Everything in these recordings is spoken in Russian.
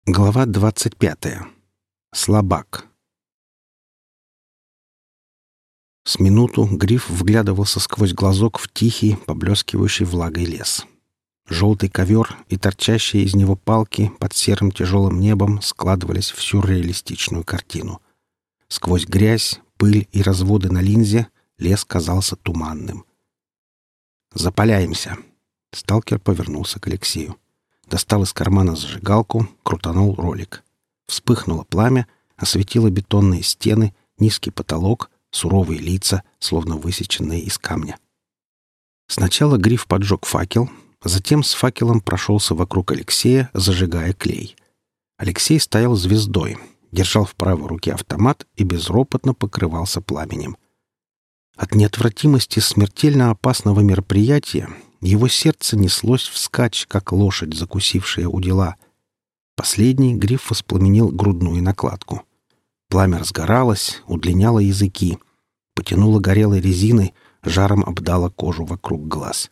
Глава 25. Слабак. С минуту Гриф вглядывался сквозь глазок в тихий, поблескивающий влагой лес. Желтый ковер и торчащие из него палки под серым тяжелым небом складывались в сюрреалистичную картину. Сквозь грязь, пыль и разводы на линзе лес казался туманным. «Запаляемся!» Сталкер повернулся к Алексею. Достал из кармана зажигалку, крутанул ролик. Вспыхнуло пламя, осветило бетонные стены, низкий потолок, суровые лица, словно высеченные из камня. Сначала Гриф поджег факел, затем с факелом прошелся вокруг Алексея, зажигая клей. Алексей стоял звездой, держал в правой руке автомат и безропотно покрывался пламенем. От неотвратимости смертельно опасного мероприятия его сердце неслось вскачь, как лошадь, закусившая удила. Последний Гриф воспламенил грудную накладку. Пламя разгоралось, удлиняло языки, потянуло горелой резиной, жаром обдало кожу вокруг глаз.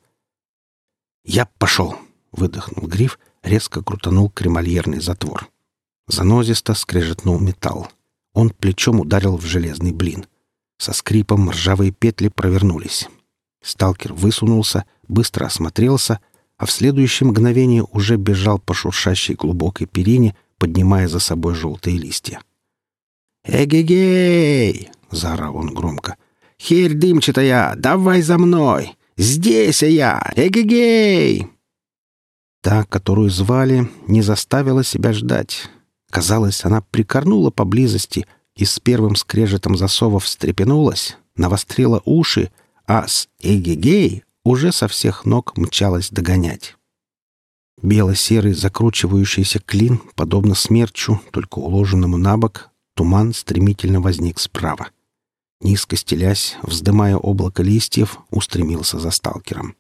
«Я пошел!» — выдохнул Гриф, резко крутанул кремольерный затвор. Занозисто скрежетнул металл. Он плечом ударил в железный блин. Со скрипом ржавые петли провернулись. Сталкер высунулся, быстро осмотрелся, а в следующее мгновение уже бежал по шуршащей глубокой перине, поднимая за собой желтые листья. «Эгегей!» — заорал он громко. «Херь дымчатая, давай за мной! Здесь я! Эгегей!» Та, которую звали, не заставила себя ждать. Казалось, она прикорнула поблизости и с первым скрежетом засовов встрепенулась, навострила уши, а с «Эгегей» уже со всех ног мчалась догонять. Бело-серый закручивающийся клин, подобно смерчу, только уложенному на бок, туман стремительно возник справа. Низко стелясь, вздымая облако листьев, устремился за сталкером.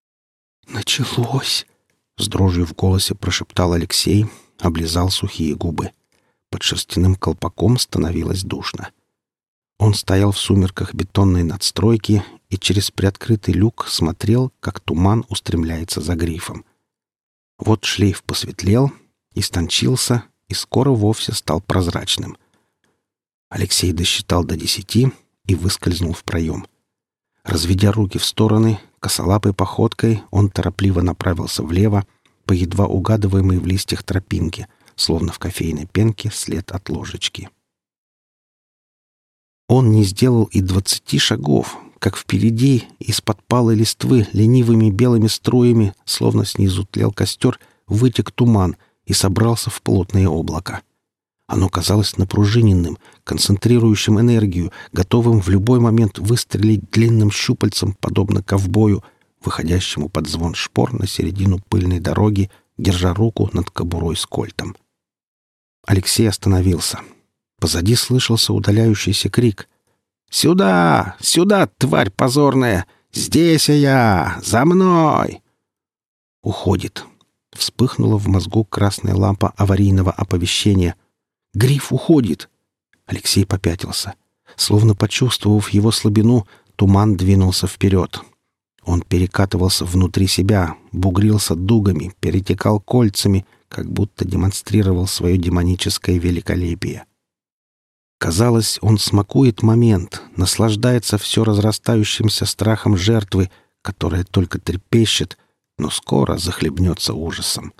«Началось!» — с дрожью в голосе прошептал Алексей, облизал сухие губы. Под шерстяным колпаком становилось душно. Он стоял в сумерках бетонной надстройки и через приоткрытый люк смотрел, как туман устремляется за Грифом. Вот шлейф посветлел, истончился и скоро вовсе стал прозрачным. Алексей досчитал до 10 и выскользнул в проем. Разведя руки в стороны, косолапой походкой он торопливо направился влево по едва угадываемой в листьях тропинке, словно в кофейной пенке след от ложечки. Он не сделал и 20 шагов, как впереди из-под палой листвы ленивыми белыми струями, словно снизу тлел костер, вытек туман и собрался в плотное облако. Оно казалось напружиненным, концентрирующим энергию, готовым в любой момент выстрелить длинным щупальцем, подобно ковбою, выходящему под звон шпор на середину пыльной дороги, держа руку над кобурой с кольтом. Алексей остановился. Позади слышался удаляющийся крик. «Сюда! Сюда, тварь позорная! Здесь я! За мной!» «Уходит!» — вспыхнула в мозгу красная лампа аварийного оповещения. «Гриф уходит!» Алексей попятился. Словно почувствовав его слабину, туман двинулся вперед. Он перекатывался внутри себя, бугрился дугами, перетекал кольцами, как будто демонстрировал свое демоническое великолепие. Казалось, он смакует момент, наслаждается все разрастающимся страхом жертвы, которая только трепещет, но скоро захлебнется ужасом.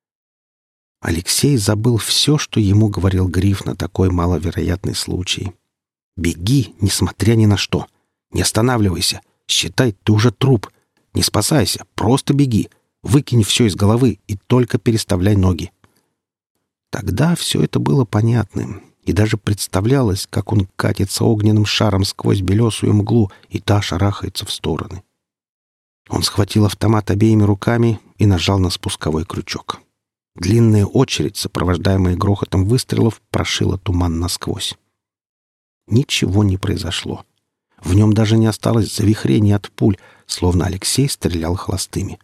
Алексей забыл все, что ему говорил Гриф на такой маловероятный случай. «Беги, несмотря ни на что. Не останавливайся. Считай, ты уже труп. Не спасайся, просто беги. Выкинь все из головы и только переставляй ноги». Тогда все это было понятным, и даже представлялось, как он катится огненным шаром сквозь белесую мглу, и та шарахается в стороны. Он схватил автомат обеими руками и нажал на спусковой крючок. Длинная очередь, сопровождаемая грохотом выстрелов, прошила туман насквозь. Ничего не произошло. В нем даже не осталось завихрений от пуль, словно Алексей стрелял холостыми.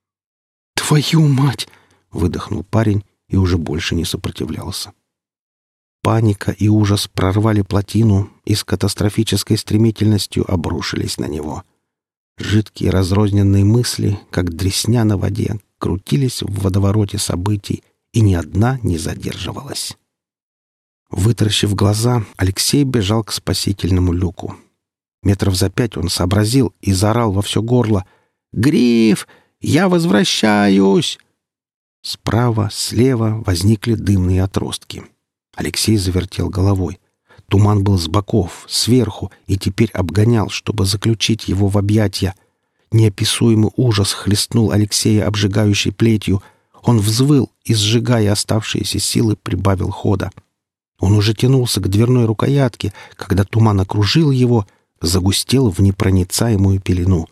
«Твою мать!» — выдохнул парень и уже больше не сопротивлялся. Паника и ужас прорвали плотину и с катастрофической стремительностью обрушились на него. Жидкие разрозненные мысли, как дресня на воде, крутились в водовороте событий и ни одна не задерживалась. Вытаращив глаза, Алексей бежал к спасительному люку. Метров за 5 он сообразил и заорал во все горло: «Гриф, я возвращаюсь!» Справа, слева возникли дымные отростки. Алексей завертел головой. Туман был с боков, сверху, и теперь обгонял, чтобы заключить его в объятья. Неописуемый ужас хлестнул Алексея обжигающей плетью. Он взвыл и, сжигая оставшиеся силы, прибавил хода. Он уже тянулся к дверной рукоятке, когда туман окружил его, загустел в непроницаемую пелену.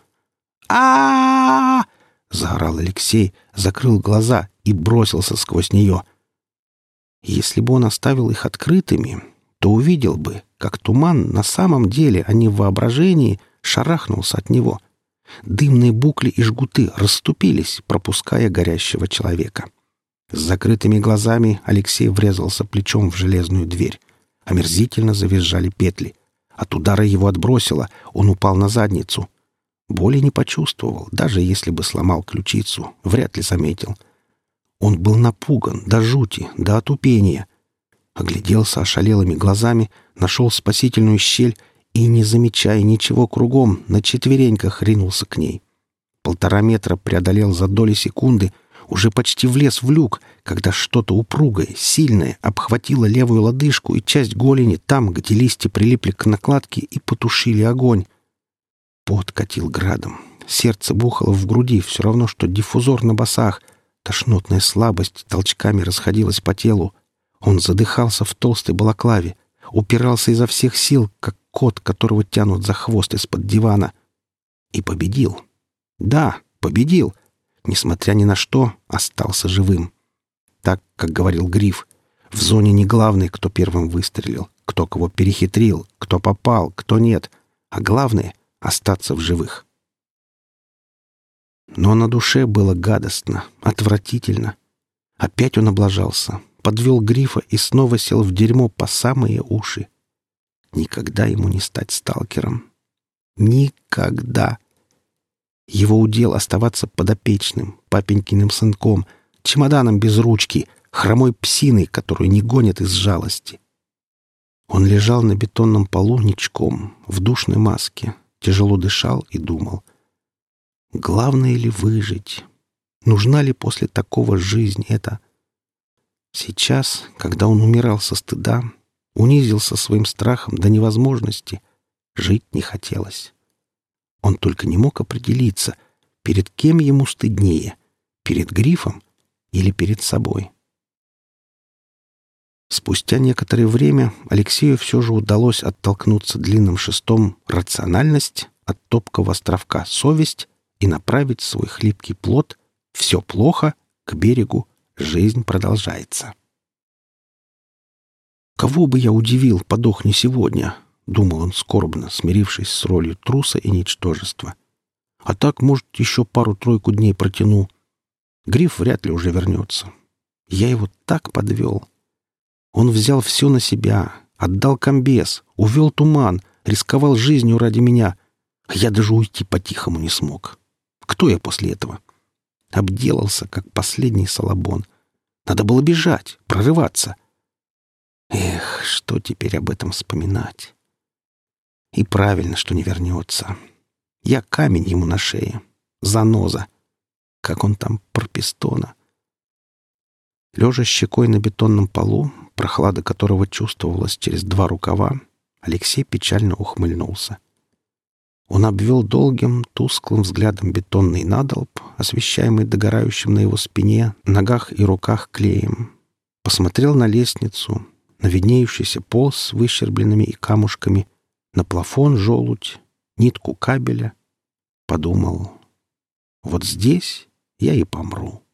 а заорал Алексей, закрыл глаза и бросился сквозь нее. Если бы он оставил их открытыми, то увидел бы, как туман на самом деле, а не в воображении, шарахнулся от него. Дымные букли и жгуты расступились, пропуская горящего человека. С закрытыми глазами Алексей врезался плечом в железную дверь. Омерзительно завизжали петли. От удара его отбросило, он упал на задницу. Боли не почувствовал, даже если бы сломал ключицу, вряд ли заметил. Он был напуган до жути, до отупения. Огляделся ошалелыми глазами, нашел спасительную щель и, не замечая ничего кругом, на четвереньках ринулся к ней. 1,5 метра преодолел за доли секунды, уже почти влез в люк, когда что-то упругое, сильное обхватило левую лодыжку и часть голени там, где листья прилипли к накладке и потушили огонь. Пот катил градом, сердце бухало в груди, все равно, что диффузор на басах. Тошнотная слабость толчками расходилась по телу. Он задыхался в толстой балаклаве, упирался изо всех сил, как кот, которого тянут за хвост из-под дивана. И победил. Да, победил. Несмотря ни на что, остался живым. Так, как говорил Гриф, в зоне не главный, кто первым выстрелил, кто кого перехитрил, кто попал, кто нет, а главное — остаться в живых. Но на душе было гадостно, отвратительно. Опять он облажался, подвел Грифа и снова сел в дерьмо по самые уши. Никогда ему не стать сталкером. Никогда. Его удел оставаться подопечным, папенькиным сынком, чемоданом без ручки, хромой псиной, которую не гонят из жалости. Он лежал на бетонном полу ничком, в душной маске, тяжело дышал и думал. Главное ли выжить? Нужна ли после такого жизнь эта? Сейчас, когда он умирал со стыда, унизился своим страхом до невозможности, жить не хотелось. Он только не мог определиться, перед кем ему стыднее, перед Грифом или перед собой. Спустя некоторое время Алексею все же удалось оттолкнуться длинным шестом рациональность от топкого островка совесть и направить свой хлипкий плот «все плохо» к берегу «жизнь продолжается». «Кого бы я удивил, подохни сегодня», — думал он скорбно, смирившись с ролью труса и ничтожества. «А так, может, еще пару-тройку дней протяну. Гриф вряд ли уже вернется. Я его так подвел. Он взял все на себя, отдал комбез, увел туман, рисковал жизнью ради меня, а я даже уйти по-тихому не смог. Кто я после этого? Обделался, как последний салабон. Надо было бежать, прорываться. Эх, что теперь об этом вспоминать? И правильно, что не вернется. Я камень ему на шее. Заноза. Как он там про пистона. Лежа щекой на бетонном полу, прохлада которого чувствовалась через 2 рукава, Алексей печально ухмыльнулся. Он обвел долгим, тусклым взглядом бетонный надолб, освещаемый догорающим на его спине, ногах и руках клеем. Посмотрел на лестницу, на виднеющийся пол с выщербленными и камушками, на плафон желудь, нитку кабеля. Подумал, вот здесь я и помру.